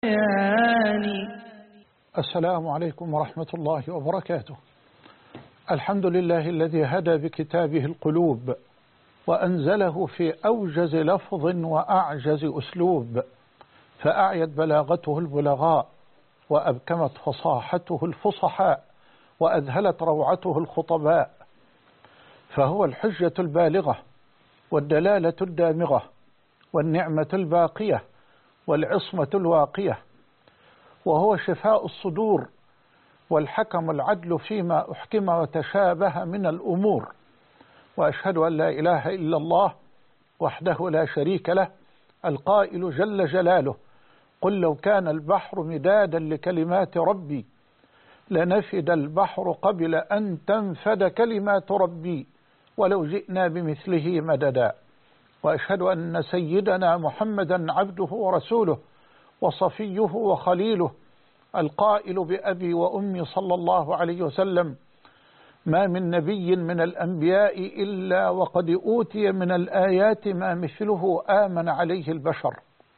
السلام عليكم ورحمة الله وبركاته. الحمد لله الذي هدى بكتابه القلوب وأنزله في أوجز لفظ وأعجز أسلوب، فأعيت بلاغته البلغاء وأبكمت فصاحته الفصحاء وأذهلت روعته الخطباء، فهو الحجة البالغة والدلالة الدامغة والنعمة الباقية والعصمة الواقية، وهو شفاء الصدور والحكم العدل فيما أحكم وتشابه من الأمور. وأشهد أن لا إله إلا الله وحده لا شريك له القائل جل جلاله: قل لو كان البحر مدادا لكلمات ربي لنفد البحر قبل أن تنفد كلمات ربي ولو جئنا بمثله مددا. وأشهد أن سيدنا محمدا عبده ورسوله وصفيه وخليله القائل بأبي وأمي صلى الله عليه وسلم: ما من نبي من الأنبياء إلا وقد أوتي من الآيات ما مثله آمن عليه البشر،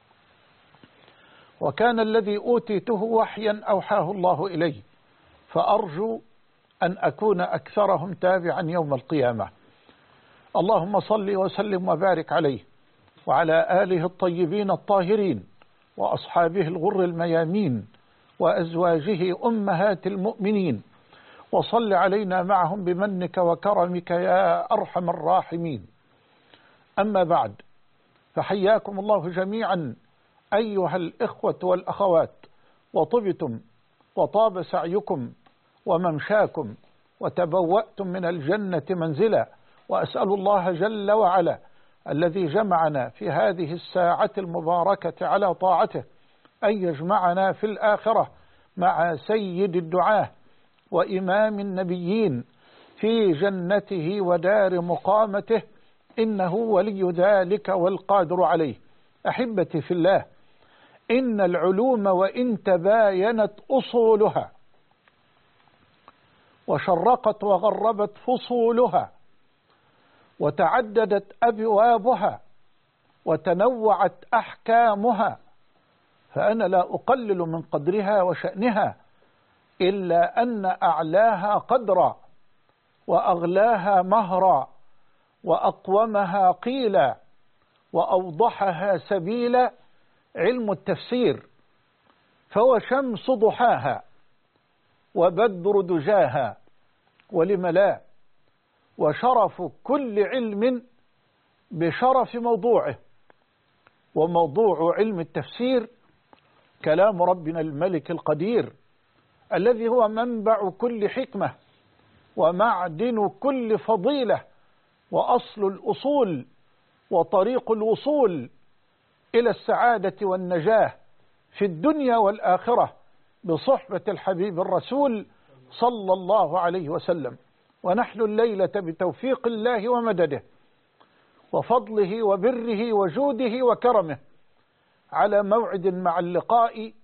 وكان الذي أوتيته وحيا أوحاه الله إليه، فأرجو أن أكون أكثرهم تابعا يوم القيامة. اللهم صل وسلم وبارك عليه وعلى آله الطيبين الطاهرين وأصحابه الغر الميامين وأزواجه أمهات المؤمنين، وصل علينا معهم بمنك وكرمك يا أرحم الراحمين. أما بعد، فحياكم الله جميعا أيها الإخوة والأخوات، وطبتم وطاب سعيكم وممشاكم وتبوأتم من الجنة منزلا، وأسأل الله جل وعلا الذي جمعنا في هذه الساعة المباركة على طاعته أن يجمعنا في الآخرة مع سيد الدعاة وإمام النبيين في جنته ودار مقامته، إنه ولي ذلك والقادر عليه. أحبتي في الله، إن العلوم وإن تباينت أصولها وشرقت وغربت فصولها وتعددت أبوابها وتنوعت أحكامها، فأنا لا أقلل من قدرها وشأنها، إلا أن أعلاها قدرا وأغلاها مهرا وأقومها قيلا وأوضحها سبيلا علم التفسير، فهو شمس ضحاها وبدر دجاها، ولم لا، وشرف كل علم بشرف موضوعه. وموضوع علم التفسير كلام ربنا الملك القدير الذي هو منبع كل حكمة ومعدن كل فضيلة وأصل الأصول وطريق الوصول إلى السعادة والنجاة في الدنيا والآخرة بصحبة الحبيب الرسول صلى الله عليه وسلم. ونحن الليلة بتوفيق الله ومدده وفضله وبره وجوده وكرمه على موعد مع اللقاء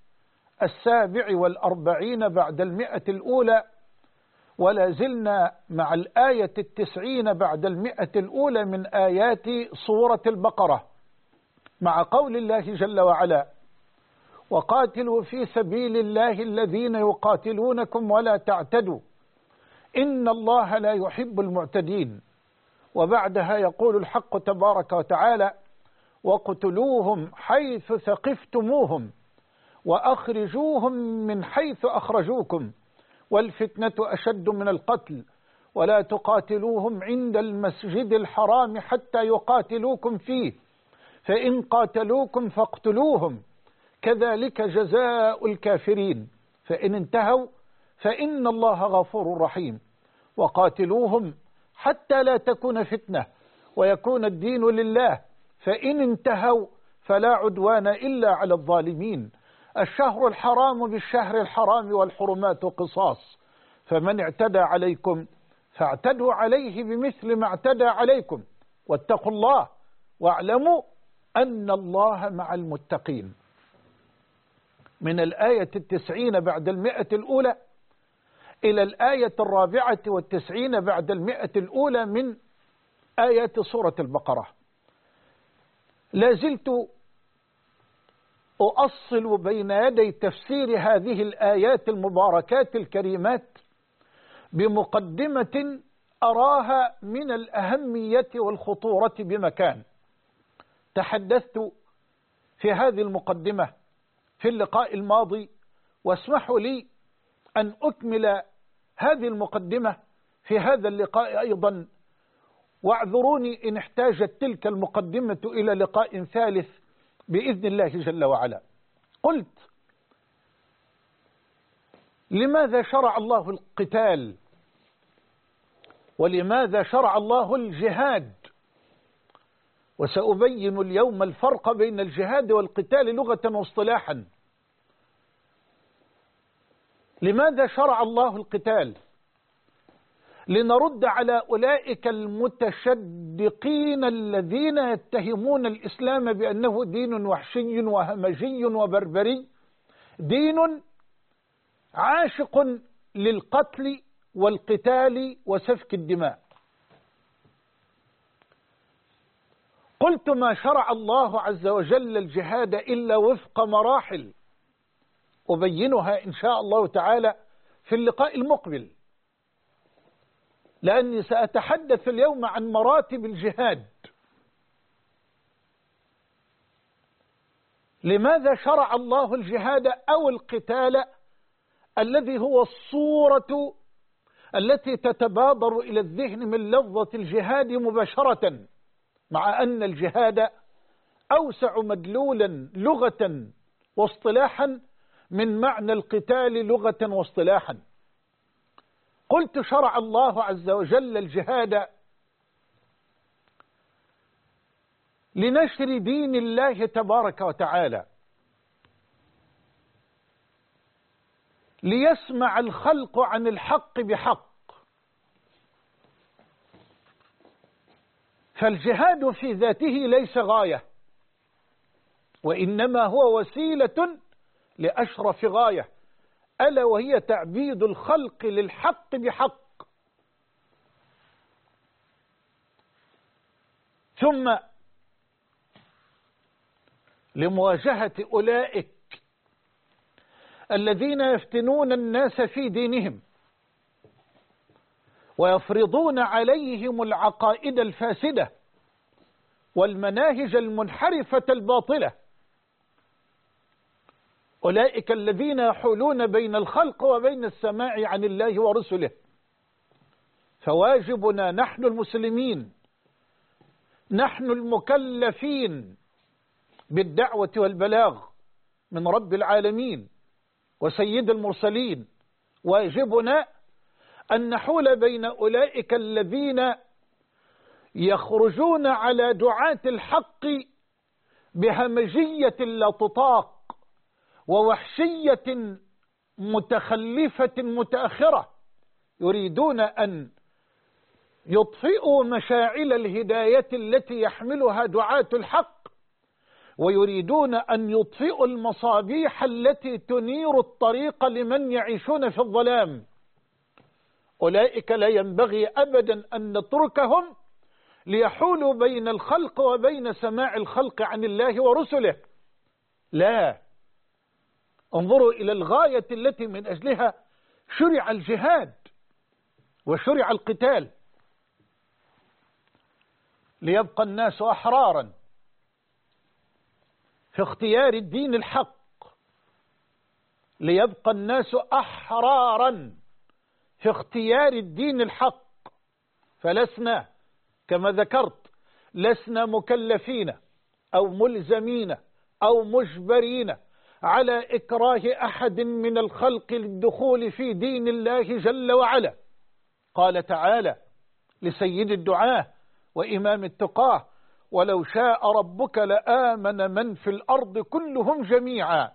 47 بعد 100 الأولى، ولا زلنا مع الآية 90 بعد 100 الأولى من آيات سورة البقرة، مع قول الله جل وعلا: وقاتلوا في سبيل الله الذين يقاتلونكم ولا تعتدوا إن الله لا يحب المعتدين. وبعدها يقول الحق تبارك وتعالى: وقتلوهم حيث ثقفتموهم وأخرجوهم من حيث أخرجوكم والفتنة أشد من القتل ولا تقاتلوهم عند المسجد الحرام حتى يقاتلوكم فيه فإن قاتلوكم فاقتلوهم كذلك جزاء الكافرين فإن انتهوا فإن الله غفور رحيم. وقاتلوهم حتى لا تكون فتنة ويكون الدين لله فإن انتهوا فلا عدوان إلا على الظالمين. الشهر الحرام بالشهر الحرام والحرمات قصاص، فمن اعتدى عليكم فاعتدوا عليه بمثل ما اعتدى عليكم واتقوا الله واعلموا أن الله مع المتقين. من الآية 90 بعد 100 الأولى إلى الآية 94 بعد 100 الأولى من آيات سورة البقرة. لا زلت أؤصل بين يدي تفسير هذه الآيات المباركات الكريمات بمقدمة أراها من الأهمية والخطورة بمكان. تحدثت في هذه المقدمة في اللقاء الماضي، واسمحوا لي أن أكمل هذه المقدمة في هذا اللقاء أيضا، واعذروني إن احتاجت تلك المقدمة إلى لقاء ثالث بإذن الله جل وعلا. قلت: لماذا شرع الله القتال؟ ولماذا شرع الله الجهاد؟ وسأبين اليوم الفرق بين الجهاد والقتال لغة واصطلاحا. لماذا شرع الله القتال؟ لنرد على أولئك المتشدقين الذين يتهمون الإسلام بأنه دين وحشي وهمجي وبربري، دين عاشق للقتل والقتال وسفك الدماء. قلت: ما شرع الله عز وجل الجهاد إلا وفق مراحل أبينها إن شاء الله تعالى في اللقاء المقبل، لأني سأتحدث اليوم عن مراتب الجهاد. لماذا شرع الله الجهاد أو القتال الذي هو الصورة التي تتبادر إلى الذهن من لفظة الجهاد مباشرة، مع أن الجهاد أوسع مدلولا لغة واصطلاحا من معنى القتال لغة واصطلاحا. قلت: شرع الله عز وجل الجهاد لنشر دين الله تبارك وتعالى، ليسمع الخلق عن الحق بحق. فالجهاد في ذاته ليس غاية، وإنما هو وسيلة لأشرف غاية، ألا وهي تعبيد الخلق للحق بحق. ثم لمواجهة أولئك الذين يفتنون الناس في دينهم ويفرضون عليهم العقائد الفاسدة والمناهج المنحرفة الباطلة، أولئك الذين يحولون بين الخلق وبين السماع عن الله ورسله. فواجبنا نحن المسلمين، نحن المكلفين بالدعوة والبلاغ من رب العالمين وسيد المرسلين، واجبنا أن نحول بين أولئك الذين يخرجون على دعاة الحق بهمجية لا تطاق ووحشية متخلفة متأخرة، يريدون أن يطفئوا مشاعل الهداية التي يحملها دعاة الحق، ويريدون أن يطفئوا المصابيح التي تنير الطريق لمن يعيشون في الظلام. أولئك لا ينبغي أبدا أن نتركهم ليحولوا بين الخلق وبين سماع الخلق عن الله ورسله. لا، انظروا إلى الغاية التي من أجلها شرع الجهاد وشرع القتال: ليبقى الناس أحرارا في اختيار الدين الحق، ليبقى الناس أحرارا في اختيار الدين الحق. فلسنا كما ذكرت، لسنا مكلفين أو ملزمين أو مجبرين على إكراه أحد من الخلق للدخول في دين الله جل وعلا. قال تعالى لسيد الدعاة وإمام التقاه: ولو شاء ربك لآمن من في الأرض كلهم جميعا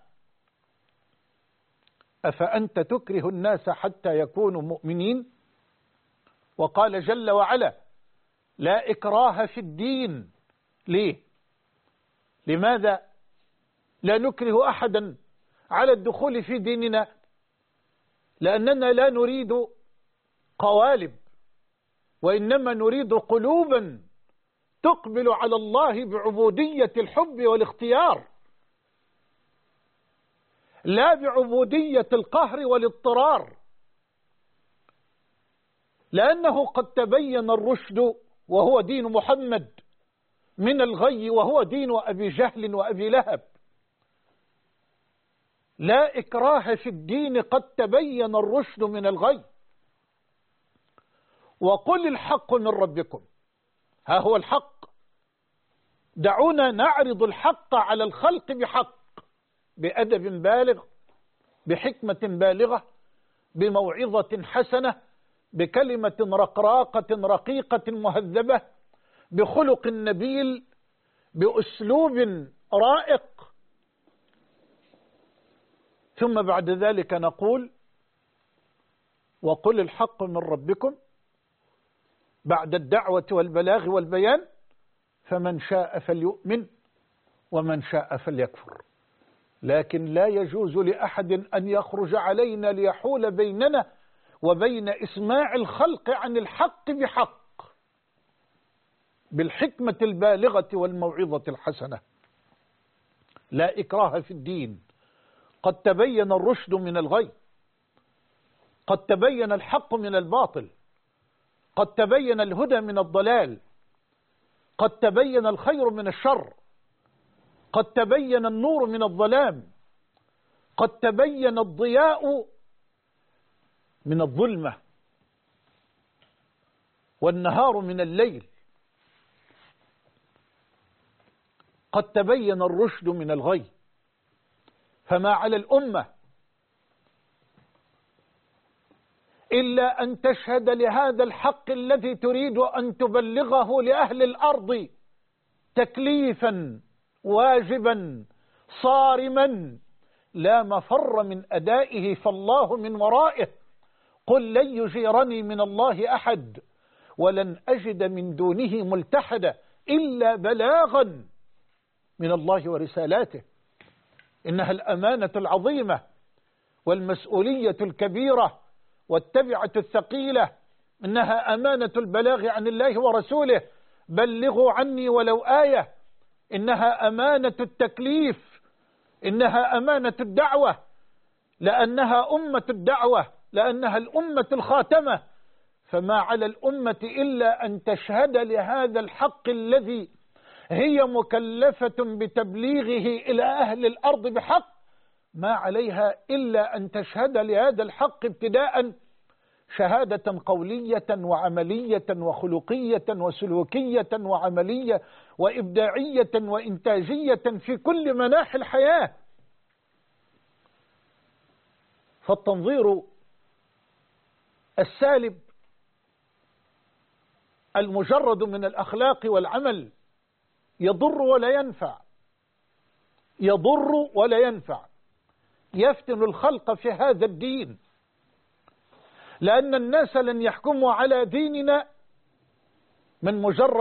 أفأنت تكره الناس حتى يكونوا مؤمنين. وقال جل وعلا: لا إكراه في الدين. ليه؟ لماذا لا نكره أحدا على الدخول في ديننا؟ لأننا لا نريد قوالب، وإنما نريد قلوبا تقبل على الله بعبودية الحب والاختيار. لا بعبودية القهر والاضطرار، لأنه قد تبين الرشد وهو دين محمد من الغي وهو دين أبي جهل وأبي لهب. لا إكراه في الدين، قد تبين الرشد من الغي. وقل الحق من ربكم، ها هو الحق، دعونا نعرض الحق على الخلق بحق، بأدب بالغ، بحكمة بالغة، بموعظة حسنة، بكلمة رقراقة رقيقة مهذبة، بخلق نبيل، بأسلوب رائق. ثم بعد ذلك نقول وقل الحق من ربكم بعد الدعوة والبلاغ والبيان، فمن شاء فليؤمن ومن شاء فليكفر. لكن لا يجوز لأحد أن يخرج علينا ليحول بيننا وبين إسماع الخلق عن الحق بحق، بالحكمة البالغة والموعظة الحسنة. لا إكراه في الدين، قد تبين الرشد من الغي، قد تبين الحق من الباطل، قد تبين الهدى من الضلال، قد تبين الخير من الشر، قد تبين النور من الظلام، قد تبين الضياء من الظلمة، والنهار من الليل، قد تبين الرشد من الغي. فما على الأمة إلا أن تشهد لهذا الحق الذي تريد أن تبلغه لأهل الأرض تكليفا واجبا صارما لا مفر من أدائه، فالله من ورائه. قل لن يجيرني من الله أحد ولن أجد من دونه ملتحدا إلا بلاغا من الله ورسالاته. إنها الأمانة العظيمة والمسؤولية الكبيرة والتبعة الثقيلة. إنها أمانة البلاغ عن الله ورسوله، بلغوا عني ولو آية. إنها أمانة التكليف، إنها أمانة الدعوة، لأنها أمة الدعوة، لأنها الأمة الخاتمة. فما على الأمة إلا أن تشهد لهذا الحق الذي هي مكلفة بتبليغه إلى أهل الأرض بحق، ما عليها إلا أن تشهد لهذا الحق ابتداء شهادة قولية وعملية وخلقية وسلوكية وعملية وإبداعية وإنتاجية في كل مناحي الحياة. فالتنظير السالب المجرد من الأخلاق والعمل يضر ولا ينفع، يضر ولا ينفع، يفتن الخلق في هذا الدين، لأن الناس لن يحكموا على ديننا من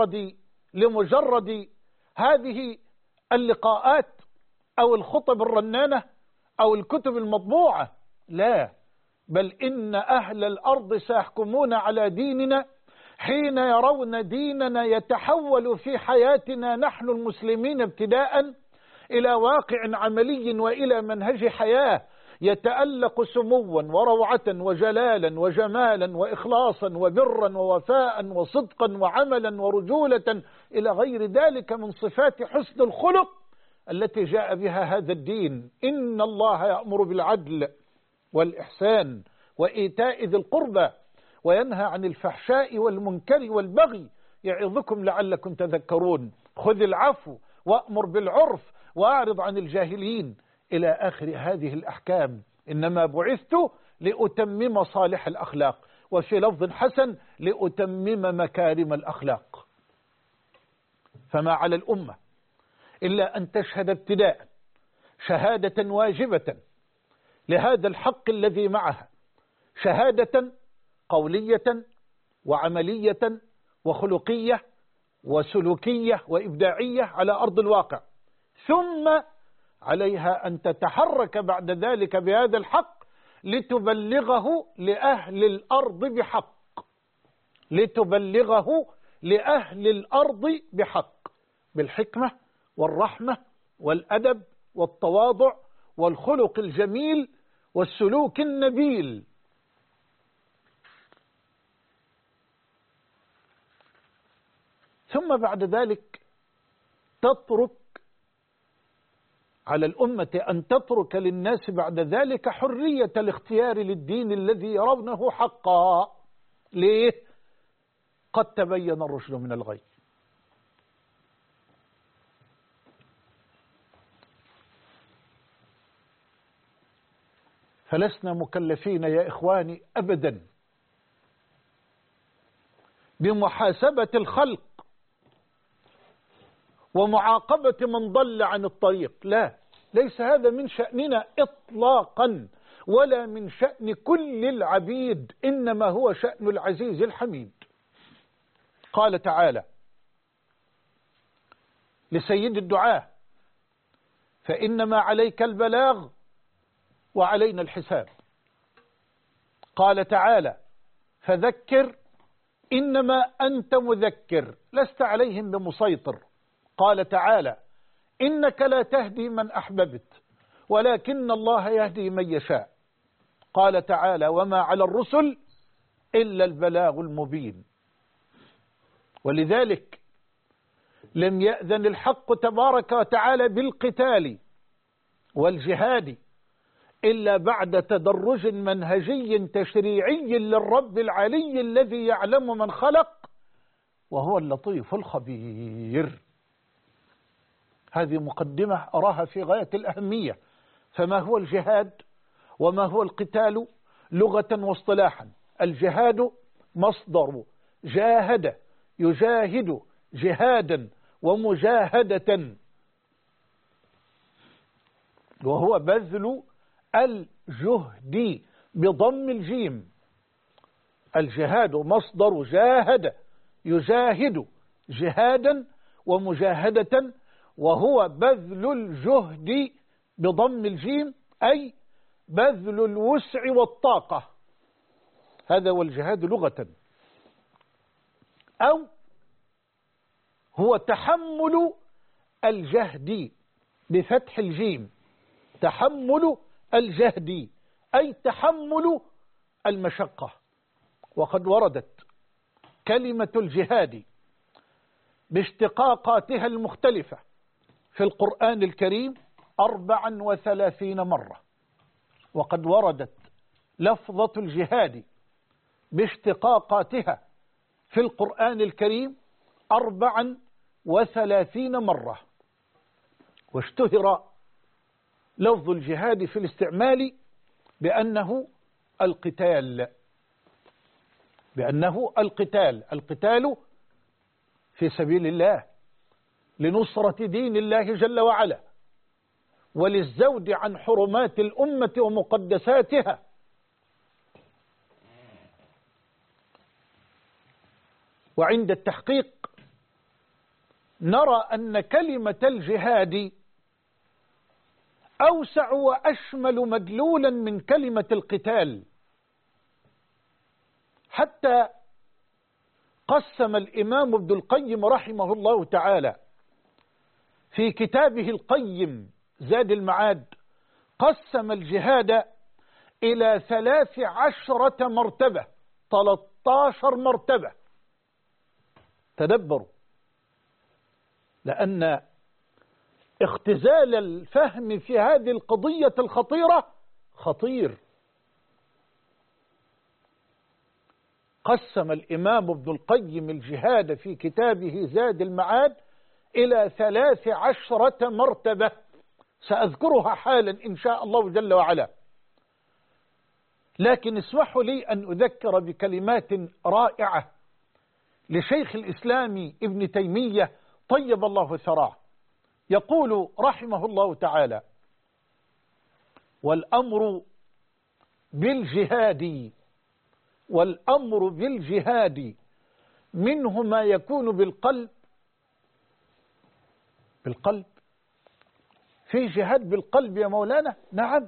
لمجرد هذه اللقاءات أو الخطب الرنانة أو الكتب المطبوعة، لا، بل إن أهل الأرض سيحكمون على ديننا حين يرون ديننا يتحول في حياتنا نحن المسلمين ابتداء إلى واقع عملي وإلى منهج حياة يتألق سموا وروعة وجلالا وجمالا وإخلاصا وبرا ووفاء وصدقا وعملا ورجولة إلى غير ذلك من صفات حسن الخلق التي جاء بها هذا الدين. إن الله يأمر بالعدل والإحسان وإيتاء ذي القربى وينهى عن الفحشاء والمنكر والبغي يعظكم لعلكم تذكرون. خذ العفو وأمر بالعرف وأعرض عن الجاهلين إلى آخر هذه الأحكام. إنما بعثت لأتمم صالح الأخلاق، وفي لفظ حسن لأتمم مكارم الأخلاق. فما على الأمة إلا أن تشهد ابتداء شهادة واجبة لهذا الحق الذي معها، شهادة قولية وعملية وخلقية وسلوكية وإبداعية على أرض الواقع، ثم عليها أن تتحرك بعد ذلك بهذا الحق لتبلغه لأهل الأرض بحق، لتبلغه لأهل الأرض بحق، بالحكمة والرحمة والأدب والتواضع والخلق الجميل والسلوك النبيل. ثم بعد ذلك تترك على الأمة أن تترك للناس بعد ذلك حرية الاختيار للدين الذي يرونه حقا. ليه؟ قد تبين الرشد من الغي. فلسنا مكلفين يا إخواني أبدا بمحاسبة الخلق ومعاقبة من ضل عن الطريق، لا، ليس هذا من شأننا إطلاقا ولا من شأن كل العبيد، إنما هو شأن العزيز الحميد. قال تعالى لسيد الدعاة: فإنما عليك البلاغ وعلينا الحساب. قال تعالى: فذكر إنما أنت مذكر لست عليهم بمسيطر. قال تعالى: إنك لا تهدي من أحببت ولكن الله يهدي من يشاء. قال تعالى: وما على الرسل إلا البلاغ المبين. ولذلك لم يأذن الحق تبارك وتعالى بالقتال والجهاد إلا بعد تدرج منهجي تشريعي للرب العلي الذي يعلم من خلق وهو اللطيف الخبير. هذه مقدمة أراها في غاية الأهمية. فما هو الجهاد وما هو القتال لغة واصطلاحا؟ الجهاد مصدر جاهد يجاهد جهادا ومجاهدة، وهو بذل الجهد بضم الجيم. الجهاد مصدر جاهد يجاهد جهادا ومجاهدة، وهو بذل الجهد بضم الجيم، أي بذل الوسع والطاقة. هذا هو الجهاد لغة. أو هو تحمل الجهد بفتح الجيم، تحمل الجهد أي تحمل المشقة. وقد وردت كلمة الجهاد باشتقاقاتها المختلفة في القرآن الكريم 34 مرة. وقد وردت لفظة الجهاد باشتقاقاتها في القرآن الكريم 34 مرة. واشتهر لفظ الجهاد في الاستعمال بأنه القتال، القتال في سبيل الله لنصرة دين الله جل وعلا وللزود عن حرمات الأمة ومقدساتها. وعند التحقيق نرى أن كلمة الجهاد أوسع وأشمل مدلولا من كلمة القتال، حتى قسم الإمام ابن القيم رحمه الله تعالى في كتابه القيم زاد المعاد، قسم الجهاد إلى 13 مرتبة، 13 مرتبة. تدبروا، لأن اختزال الفهم في هذه القضية الخطيرة خطير. قسم الإمام ابن القيم الجهاد في كتابه زاد المعاد إلى 13 مرتبة، سأذكرها حالا إن شاء الله جل وعلا. لكن اسمحوا لي أن أذكر بكلمات رائعة لشيخ الإسلام ابن تيمية طيب الله ثراه. يقول رحمه الله تعالى: والأمر بالجهاد منه ما يكون بالقلب. في جهاد بالقلب يا مولانا؟ نعم،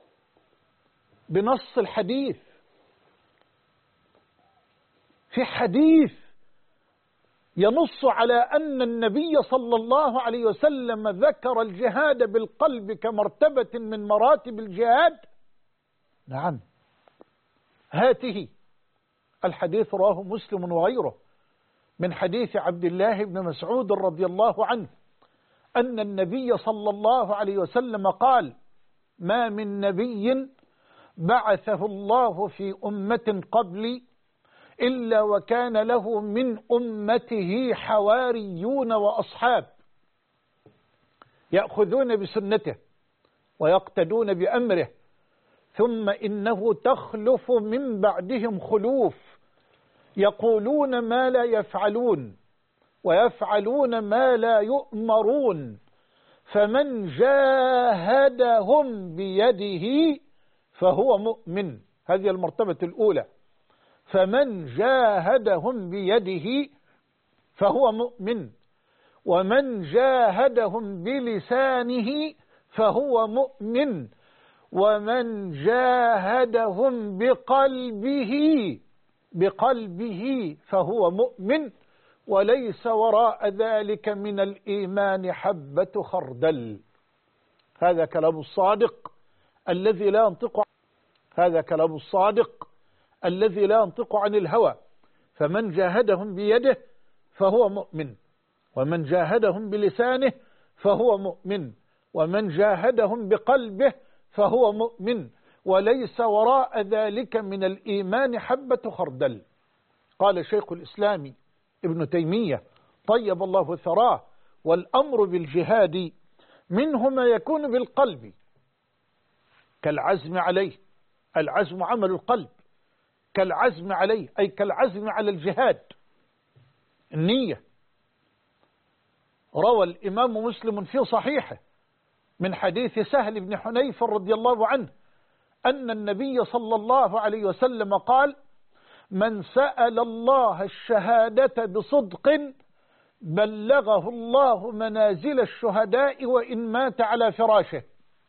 بنص الحديث. في حديث ينص على أن النبي صلى الله عليه وسلم ذكر الجهاد بالقلب كمرتبة من مراتب الجهاد؟ نعم. هاته الحديث رواه مسلم وغيره من حديث عبد الله بن مسعود رضي الله عنه أن النبي صلى الله عليه وسلم قال: ما من نبي بعثه الله في أمة قبلي إلا وكان له من أمته حواريون وأصحاب يأخذون بسنته ويقتدون بأمره، ثم إنه تخلف من بعدهم خلوف يقولون ما لا يفعلون ويفعلون ما لا يؤمرون، فمن جاهدهم بيده فهو مؤمن. هذه المرتبة الأولى، فمن جاهدهم بيده فهو مؤمن، ومن جاهدهم بلسانه فهو مؤمن، ومن جاهدهم بقلبه فهو مؤمن، وليس وراء ذلك من الإيمان حبة خردل. هذا كلام الصادق الذي لا ينطق، هذا كلام الصادق الذي لا ينطق عن الهوى. فمن جاهدهم بيده فهو مؤمن، ومن جاهدهم بلسانه فهو مؤمن، ومن جاهدهم بقلبه فهو مؤمن، وليس وراء ذلك من الإيمان حبة خردل. قال شيخ الإسلام ابن تيمية طيب الله ثراه: والأمر بالجهاد منه ما يكون بالقلب كالعزم عليه، العزم عمل القلب، كالعزم عليه أي كالعزم على الجهاد، النية. روى الإمام مسلم في صحيحه من حديث سهل بن حنيف رضي الله عنه أن النبي صلى الله عليه وسلم قال: من سأل الله الشهادة بصدق بلغه الله منازل الشهداء وإن مات على فراشه.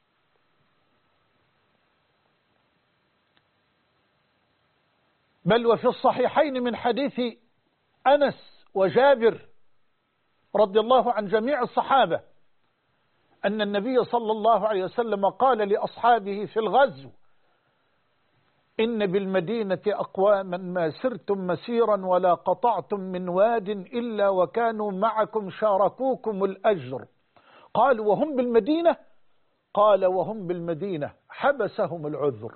بل وفي الصحيحين من حديث أنس وجابر رضي الله عن جميع الصحابة أن النبي صلى الله عليه وسلم قال لأصحابه في الغزو: إن بالمدينة أقواما ما سرتم مسيرا ولا قطعتم من واد إلا وكانوا معكم شاركوكم الأجر. قالوا: وهم بالمدينة؟ قال: وهم بالمدينة حبسهم العذر.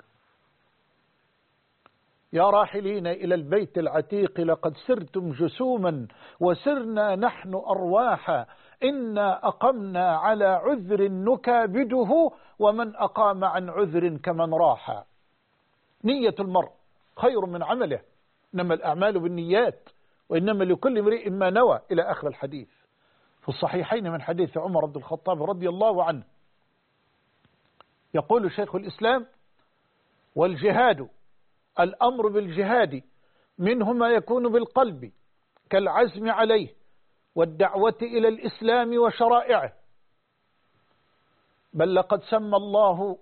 يا راحلين إلى البيت العتيق لقد سرتم جسوما وسرنا نحن أرواحا، إنا أقمنا على عذر نكابده ومن أقام عن عذر كمن راحا. نية المرء خير من عمله، إنما الأعمال بالنيات وإنما لكل امرئ ما نوى، إلى آخر الحديث. في الصحيحين من حديث عمر بن الخطاب رضي الله عنه يقول شيخ الإسلام: والجهاد، الأمر بالجهاد منه ما يكون بالقلب كالعزم عليه والدعوة إلى الإسلام وشرائعه. بل لقد سمى الله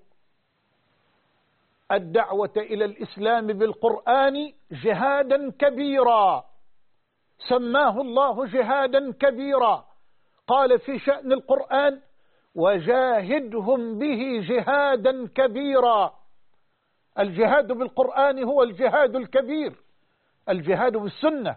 الدعوة إلى الإسلام بالقرآن جهادا كبيرا، سماه الله جهادا كبيرا. قال في شأن القرآن: وجاهدهم به جهادا كبيرا. الجهاد بالقرآن هو الجهاد الكبير، الجهاد بالسنة.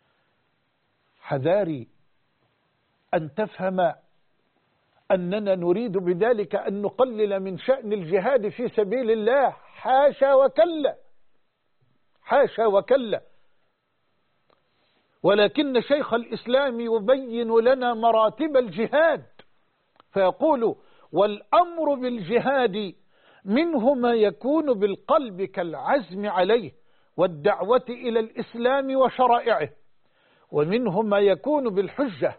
حذاري أن تفهم أننا نريد بذلك أن نقلل من شأن الجهاد في سبيل الله، حاشا وكلا، حاشا وكلا. ولكن شيخ الإسلام يبين لنا مراتب الجهاد فيقول: والأمر بالجهاد منه ما يكون بالقلب كالعزم عليه والدعوة إلى الإسلام وشرائعه، ومنه ما يكون بالحجة،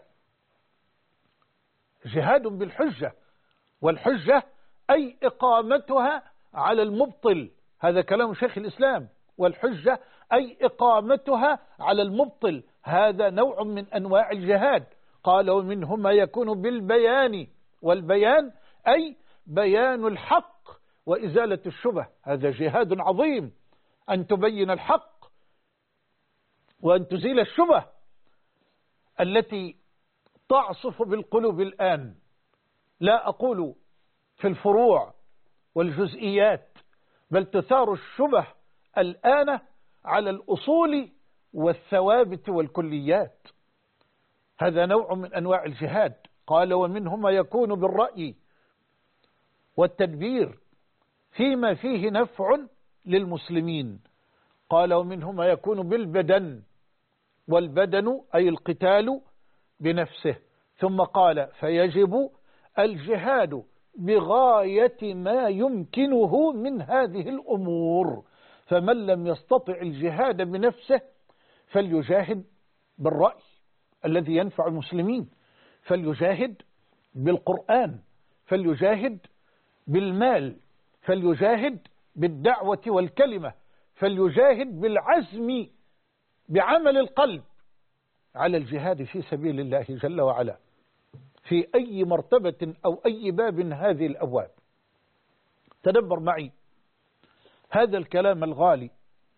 جهاد بالحجة، والحجة أي إقامتها على المبطل. هذا كلام شيخ الإسلام. والحجة أي إقامتها على المبطل، هذا نوع من أنواع الجهاد. قال: ومنه ما يكون بالبيان، والبيان أي بيان الحق وإزالة الشبه، هذا جهاد عظيم، أن تبين الحق وأن تزيل الشبه. التي تعصف بالقلوب الآن، لا أقول في الفروع والجزئيات، بل تثار الشبه الآن على الأصول والثوابت والكليات. هذا نوع من أنواع الجهاد. قال ومنه ما يكون بالرأي والتدبير فيما فيه نفع للمسلمين. قال ومنه ما يكون بالبدن، والبدن أي القتال بنفسه. ثم قال فيجب الجهاد بغاية ما يمكنه من هذه الأمور، فمن لم يستطع الجهاد بنفسه فليجاهد بالرأي الذي ينفع المسلمين، فليجاهد بالقرآن، فليجاهد بالمال، فليجاهد بالدعوة والكلمة، فليجاهد بالعزم بعمل القلب على الجهاد في سبيل الله جل وعلا في أي مرتبة أو أي باب هذه الأبواب. تدبر معي هذا الكلام الغالي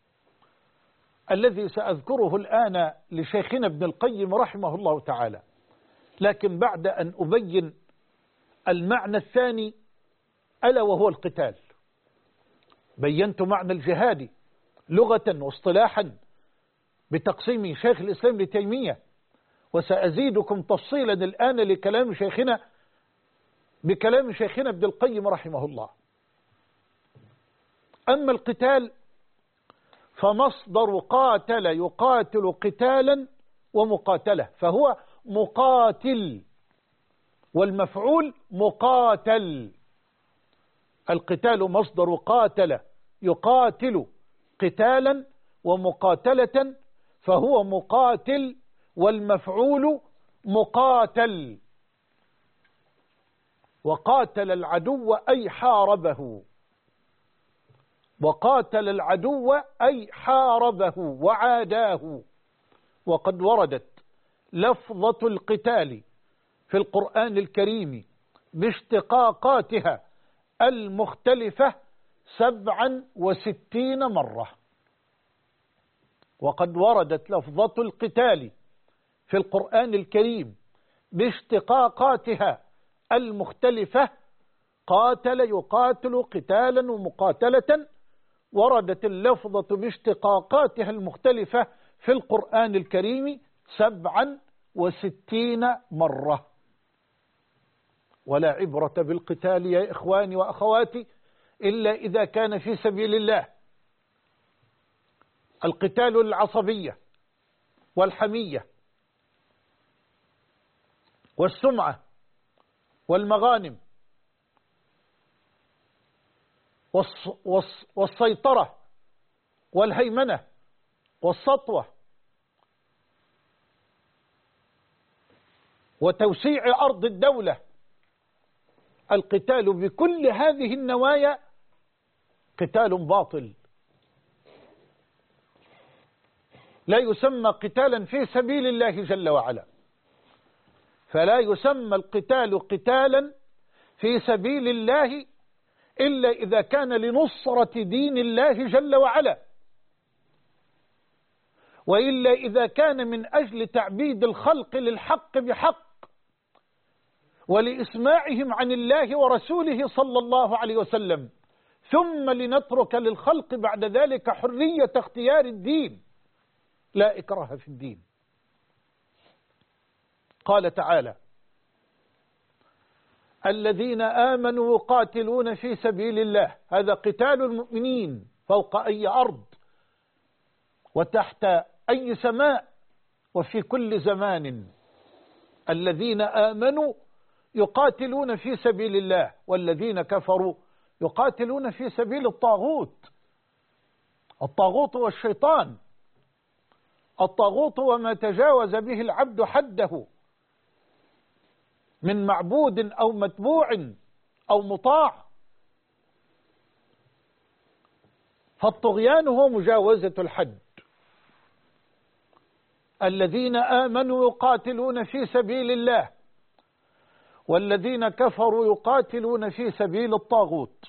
الذي سأذكره الآن لشيخنا ابن القيم رحمه الله تعالى، لكن بعد أن أبين المعنى الثاني ألا وهو القتال. بينت معنى الجهاد لغة واصطلاحا بتقسيم شيخ الإسلام ابن تيمية، وسأزيدكم تفصيلا الآن لكلام شيخنا بكلام شيخنا ابن القيم رحمه الله. أما القتال فمصدر قاتل يقاتل قتالا ومقاتلة، فهو مقاتل، والمفعول مقاتل. القتال مصدر قاتل يقاتل قتالا ومقاتلة، فهو مقاتل، والمفعول مقاتل. وقاتل العدو أي حاربه، وقاتل العدو أي حاربه وعاداه. وقد وردت لفظة القتال في القرآن الكريم باشتقاقاتها المختلفة 67 مرة. وقد وردت لفظة القتال في القرآن الكريم باشتقاقاتها المختلفة، قاتل يقاتل قتالا ومقاتلة، وردت اللفظة باشتقاقاتها المختلفة في القرآن الكريم 67 مرة. ولا عبرة بالقتال يا إخواني وأخواتي إلا إذا كان في سبيل الله. القتال العصبية والحمية والسمعة والمغانم والسيطرة والهيمنة والسطوة وتوسيع أرض الدولة، القتال بكل هذه النوايا قتال باطل، لا يسمى قتالا في سبيل الله جل وعلا. فلا يسمى القتال قتالا في سبيل الله إلا إذا كان لنصرة دين الله جل وعلا، وإلا إذا كان من أجل تعبيد الخلق للحق بحق ولإسماعهم عن الله ورسوله صلى الله عليه وسلم، ثم لنترك للخلق بعد ذلك حرية اختيار الدين، لا إكراه في الدين. قال تعالى الذين آمنوا يقاتلون في سبيل الله، هذا قتال المؤمنين فوق أي أرض وتحت أي سماء وفي كل زمان. الذين آمنوا يقاتلون في سبيل الله، والذين كفروا يقاتلون في سبيل الطاغوت. الطاغوت والشيطان، الطاغوت وما تجاوز به العبد حده من معبود أو متبوع أو مطاع، فالطغيان هو مجاوزة الحد. الذين آمنوا يقاتلون في سبيل الله، والذين كفروا يقاتلون في سبيل الطاغوت.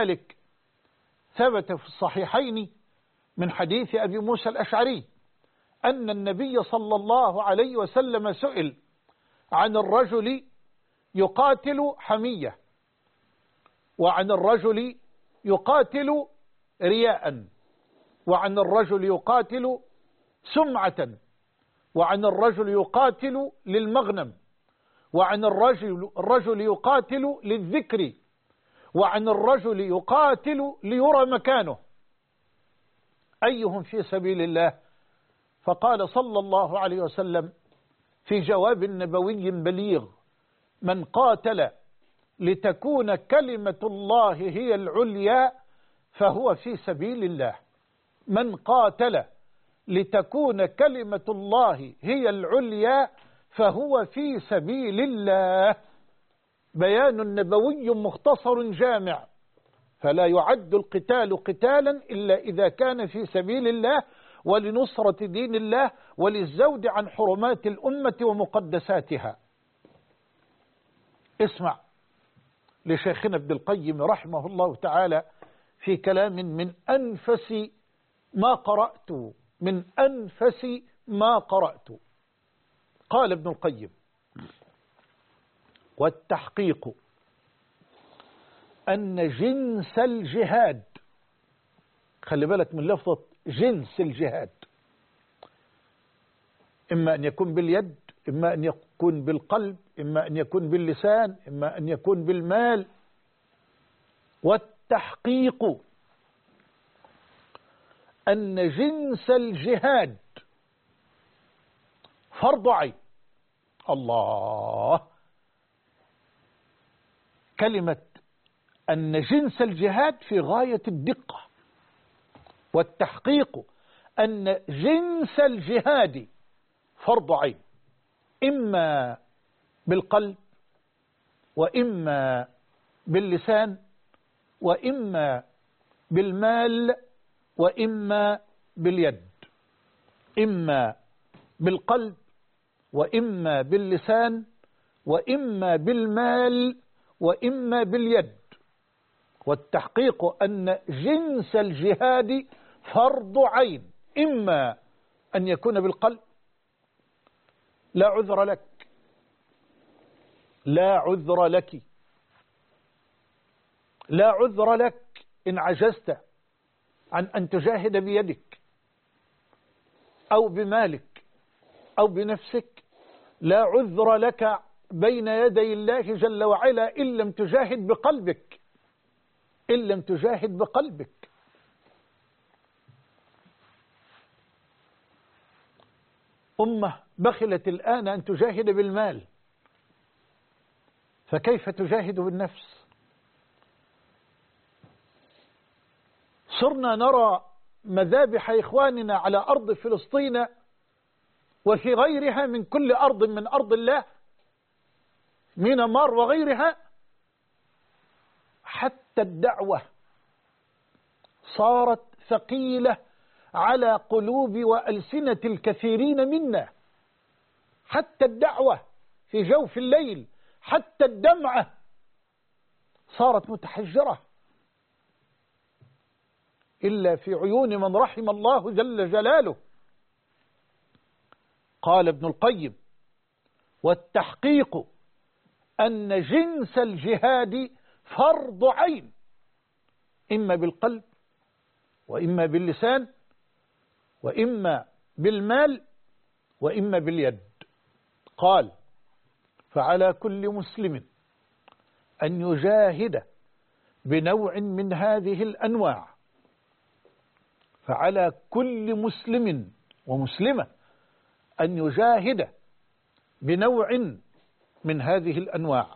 ولذلك ثبت في الصحيحين من حديث أبي موسى الأشعري أن النبي صلى الله عليه وسلم سئل عن الرجل يقاتل حمية، وعن الرجل يقاتل رياء، وعن الرجل يقاتل سمعة، وعن الرجل يقاتل للمغنم، وعن الرجل يقاتل للذكر، وعن الرجل يقاتل ليرى مكانه، أيهم في سبيل الله؟ فقال صلى الله عليه وسلم في جواب نبوي بليغ: من قاتل لتكون كلمة الله هي العليا فهو في سبيل الله. من قاتل لتكون كلمة الله هي العليا فهو في سبيل الله. بيان نبوي مختصر جامع، فلا يعد القتال قتالا إلا إذا كان في سبيل الله ولنصرة دين الله وللزود عن حرمات الأمة ومقدساتها. اسمع لشيخنا ابن القيم رحمه الله تعالى في كلام من أنفس ما قرأت، من أنفس ما قرأت. قال ابن القيم: والتحقيق أن جنس الجهاد، خلي بالك من لفظة جنس الجهاد، إما أن يكون باليد، إما أن يكون بالقلب، إما أن يكون باللسان، إما أن يكون بالمال. والتحقيق أن جنس الجهاد فرض عين. الله، كلمة أن جنس الجهاد في غاية الدقة. والتحقيق أن جنس الجهاد فرض عين، إما بالقلب، وإما باللسان، وإما بالمال، وإما باليد. إما بالقلب، وإما باللسان، وإما بالمال، وإما باليد. والتحقيق أن جنس الجهاد فرض عين، إما أن يكون بالقلب، لا عذر لك، لا عذر لك، لا عذر لك إن عجزت عن أن تجاهد بيدك أو بمالك أو بنفسك. لا عذر لك بين يدي الله جل وعلا إن لم تجاهد بقلبك، إن لم تجاهد بقلبك. أمة بخلت الآن أن تجاهد بالمال، فكيف تجاهد بالنفس؟ صرنا نرى مذابح إخواننا على أرض فلسطين وفي غيرها من كل أرض من أرض الله، مينمار وغيرها. حتى الدعوة صارت ثقيلة على قلوب وألسنة الكثيرين منا. حتى الدعوة في جوف الليل، حتى الدمعة صارت متحجرة، إلا في عيون من رحم الله جل جلاله. قال ابن القيم: والتحقيق أن جنس الجهاد فرض عين، إما بالقلب، وإما باللسان، وإما بالمال، وإما باليد. قال: فعلى كل مسلم أن يجاهد بنوع من هذه الأنواع. فعلى كل مسلم ومسلمة أن يجاهد بنوع من هذه الأنواع،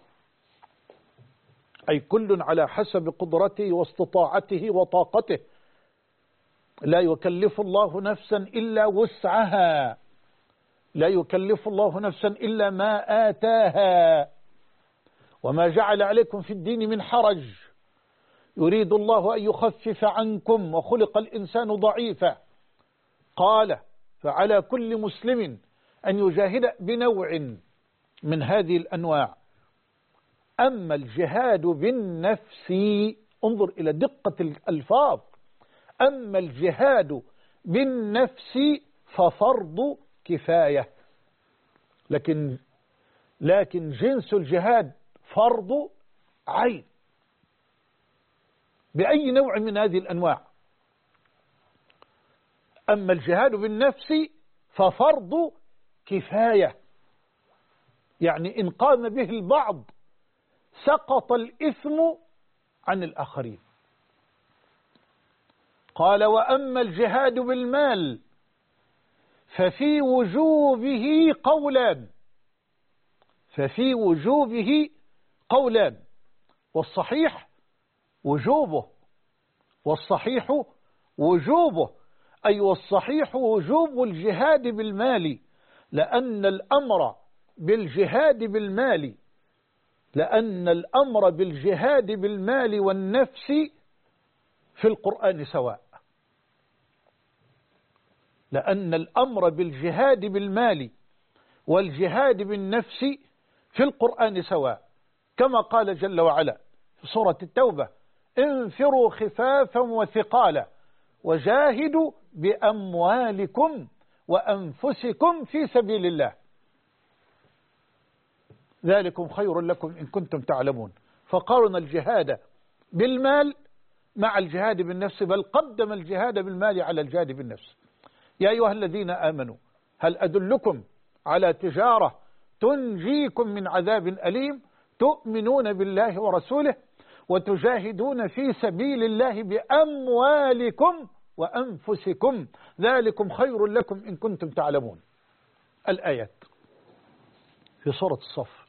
أي كل على حسب قدرته واستطاعته وطاقته. لا يكلف الله نفسا إلا وسعها، لا يكلف الله نفسا إلا ما آتاها. وما جعل عليكم في الدين من حرج، يريد الله أن يخفف عنكم وخلق الإنسان ضعيفا. قال: فعلى كل مسلم أن يجاهد بنوع من هذه الأنواع. أما الجهاد بالنفس، انظر إلى دقة الألفاظ، أما الجهاد بالنفس ففرض كفاية. لكن جنس الجهاد فرض عين بأي نوع من هذه الأنواع. أما الجهاد بالنفس ففرض كفاية، يعني إن قام به البعض سقط الإثم عن الآخرين. قال وأما الجهاد بالمال ففي وجوبه قولان، والصحيح وجوبه أي والصحيح وجوب الجهاد بالمال، لأن الأمر بالجهاد بالمال والنفس في القرآن سواء. لأن الأمر بالجهاد بالمال والجهاد بالنفس في القرآن سواء، كما قال جل وعلا في سورة التوبة: انفروا خفافا وثقالا وجاهدوا بأموالكم وأنفسكم في سبيل الله ذلكم خير لكم إن كنتم تعلمون. فقارن الجهاد بالمال مع الجهاد بالنفس، بل قدم الجهاد بالمال على الجهاد بالنفس. يا أيها الذين آمنوا هل أدلكم على تجارة تنجيكم من عذاب أليم تؤمنون بالله ورسوله وتجاهدون في سبيل الله بأموالكم وأنفسكم ذلكم خير لكم إن كنتم تعلمون. الآيات في سورة الصف.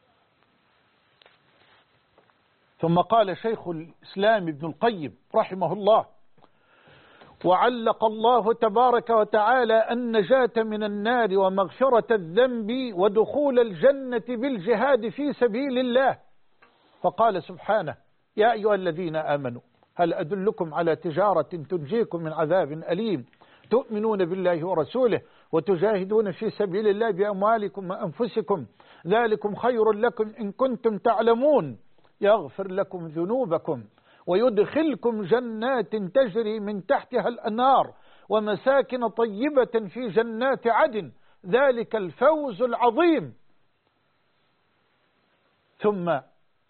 ثم قال شيخ الإسلام ابن القيم رحمه الله: وعلق الله تبارك وتعالى النجاة من النار ومغفرة الذنب ودخول الجنة بالجهاد في سبيل الله، فقال سبحانه: يا أيها الذين آمنوا هل أدلكم على تجارة تنجيكم من عذاب أليم تؤمنون بالله ورسوله وتجاهدون في سبيل الله بأموالكم وأنفسكم ذلكم خير لكم إن كنتم تعلمون، يغفر لكم ذنوبكم ويدخلكم جنات تجري من تحتها الأنهار ومساكن طيبة في جنات عدن ذلك الفوز العظيم. ثم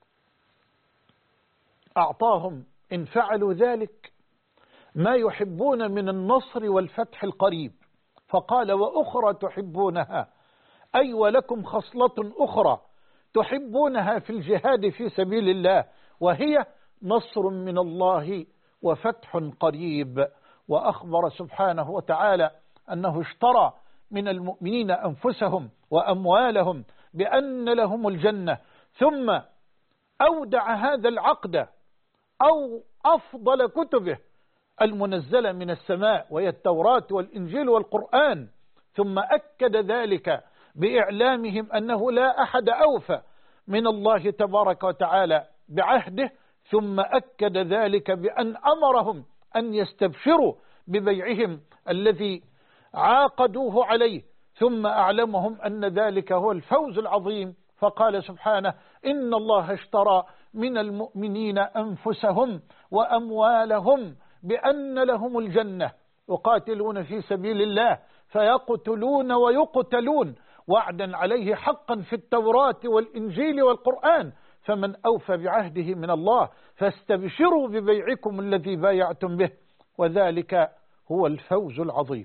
أعطاهم إن فعلوا ذلك ما يحبون من النصر والفتح القريب، فقال: وأخرى تحبونها، أي ولكم خصلة أخرى تحبونها في الجهاد في سبيل الله، وهي نصر من الله وفتح قريب. وأخبر سبحانه وتعالى أنه اشترى من المؤمنين أنفسهم وأموالهم بأن لهم الجنة، ثم أودع هذا العقد أو أفضل كتبه المنزلة من السماء وهي التوراة والإنجيل والقرآن، ثم أكد ذلك بإعلامهم أنه لا أحد أوفى من الله تبارك وتعالى بعهده، ثم أكد ذلك بأن أمرهم أن يستبشروا ببيعهم الذي عاقدوه عليه، ثم أعلمهم أن ذلك هو الفوز العظيم، فقال سبحانه: إن الله اشترى من المؤمنين أنفسهم وأموالهم بأن لهم الجنة يقاتلون في سبيل الله فيقتلون ويقتلون وعدا عليه حقا في التوراة والإنجيل والقرآن، فمن أوفى بعهده من الله فاستبشروا ببيعكم الذي بايعتم به وذلك هو الفوز العظيم.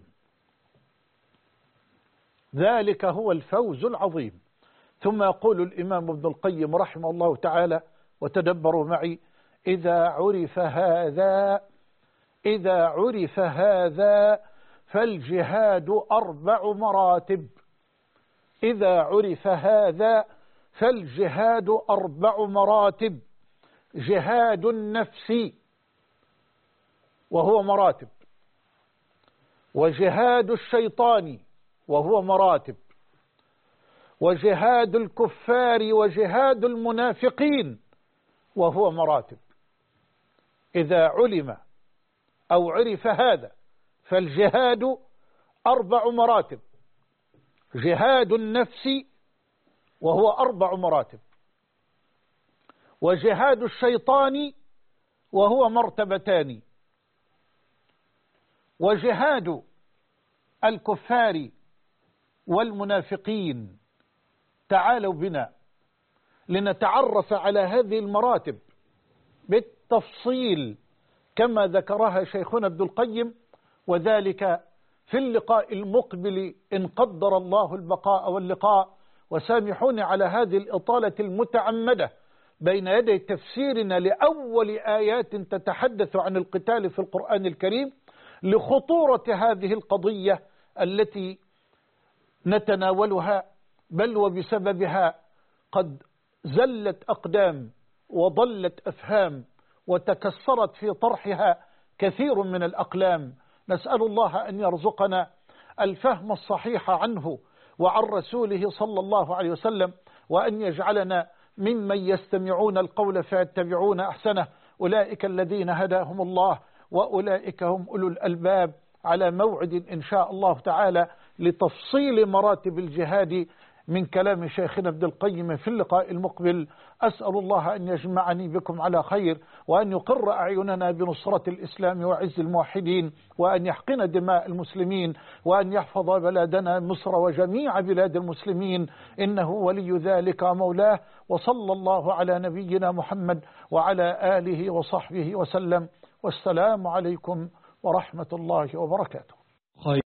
ذلك هو الفوز العظيم. ثم يقول الإمام ابن القيم رحمه الله تعالى، وتدبروا معي: إذا عرف هذا فالجهاد 4 مراتب. إذا عرف هذا فالجهاد 4 مراتب: جهاد النفس وهو مراتب، وجهاد الشيطان وهو مراتب، وجهاد الكفار وجهاد المنافقين وهو مراتب. إذا علم أو عرف هذا فالجهاد 4 مراتب: جهاد النفس وهو 4 مراتب، وجهاد الشيطان وهو 2 مرتبة، وجهاد الكفار والمنافقين. تعالوا بنا لنتعرف على هذه المراتب بالتفصيل كما ذكرها شيخنا ابن القيم، وذلك في اللقاء المقبل إن قدر الله البقاء واللقاء. وسامحوني على هذه الإطالة المتعمدة بين يدي تفسيرنا لأول آيات تتحدث عن القتال في القرآن الكريم، لخطورة هذه القضية التي نتناولها، بل وبسببها قد زلت أقدام وضلت أفهام وتكسرت في طرحها كثير من الأقلام. نسأل الله أن يرزقنا الفهم الصحيح عنه وعن رسوله صلى الله عليه وسلم، وأن يجعلنا ممن يستمعون القول فيتبعون أحسنه. أولئك الذين هداهم الله وأولئك هم أولو الألباب. على موعد إن شاء الله تعالى لتفصيل مراتب الجهاد من كلام شيخنا ابن القيم في اللقاء المقبل. أسأل الله أن يجمعني بكم على خير، وأن يقر أعيننا بنصرة الإسلام وعز الموحدين، وأن يحقن دماء المسلمين، وأن يحفظ بلادنا مصر وجميع بلاد المسلمين، إنه ولي ذلك مولاه. وصلى الله على نبينا محمد وعلى آله وصحبه وسلم، والسلام عليكم ورحمة الله وبركاته.